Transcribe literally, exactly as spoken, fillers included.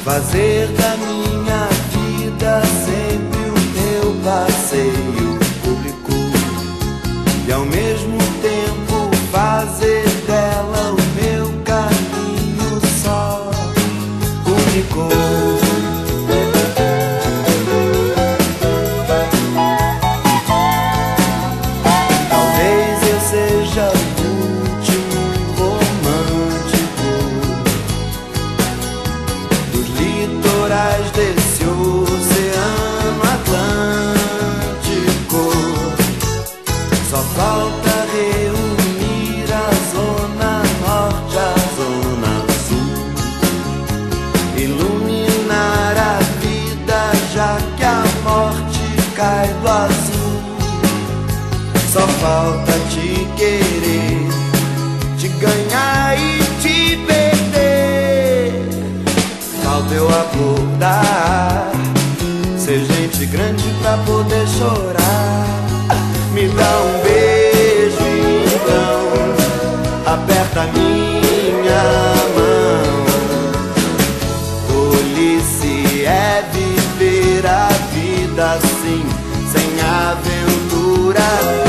fazer da minha vida sempre o meu passeio público e ao mesmo tempo fazer dela o meu caminho só único. Talvez eu seja o último romântico dos litorais desse oceano Atlântico. Só falta reunir a zona norte à zona sul, iluminar a vida já que a morte cai do azul. Só falta te querer, te ganhar e te perder. Falta eu acordar, ser gente grande pra poder chorar. Me dá um beijo então, aperta minha mão. Tolice é viver a vida assim, sem aventura.